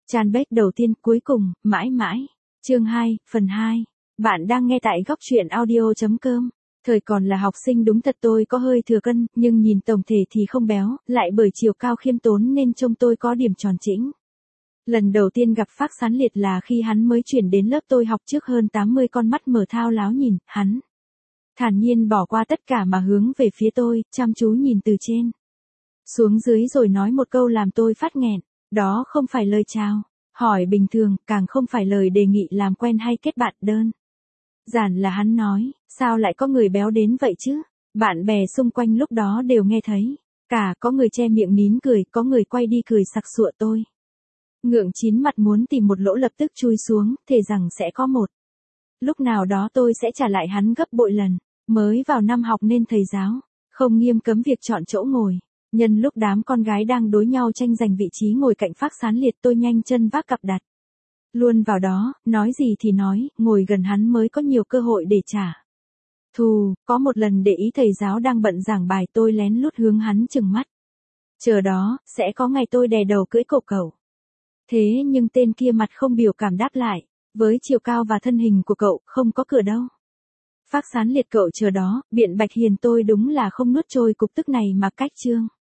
Fanpage đầu tiên cuối cùng, mãi mãi. Chương 2, phần 2. Bạn đang nghe tại góc truyện audio.com. Thời còn là học sinh đúng thật tôi có hơi thừa cân, nhưng nhìn tổng thể thì không béo, lại bởi chiều cao khiêm tốn nên trông tôi có điểm tròn chỉnh. Lần đầu tiên gặp Phác Sán Liệt là khi hắn mới chuyển đến lớp tôi học trước hơn 80 con mắt mở thao láo nhìn, hắn thản nhiên bỏ qua tất cả mà hướng về phía tôi, chăm chú nhìn từ trên xuống dưới rồi nói một câu làm tôi phát nghẹn. Đó không phải lời chào hỏi bình thường, càng không phải lời đề nghị làm quen hay kết bạn đơn giản là hắn nói, sao lại có người béo đến vậy chứ? Bạn bè xung quanh lúc đó đều nghe thấy. Cả có người che miệng nín cười, có người quay đi cười sặc sụa tôi. Ngượng chín mặt muốn tìm một lỗ lập tức chui xuống, thề rằng sẽ có một lúc nào đó tôi sẽ trả lại hắn gấp bội lần. Mới vào năm học nên thầy giáo không nghiêm cấm việc chọn chỗ ngồi. Nhân lúc đám con gái đang đối nhau tranh giành vị trí ngồi cạnh Phác Sán Liệt, tôi nhanh chân vác cặp đặt luôn vào đó, nói gì thì nói, ngồi gần hắn mới có nhiều cơ hội để trả thù. Có một lần để ý thầy giáo đang bận giảng bài, tôi lén lút hướng hắn chừng mắt. Chờ đó, sẽ có ngày tôi đè đầu cưỡi cổ cậu. Thế nhưng tên kia mặt không biểu cảm đáp lại, với chiều cao và thân hình của cậu, không có cửa đâu. Phác Sán Liệt cậu chờ đó, biện bạch hiền tôi đúng là không nuốt trôi cục tức này mà cách trương.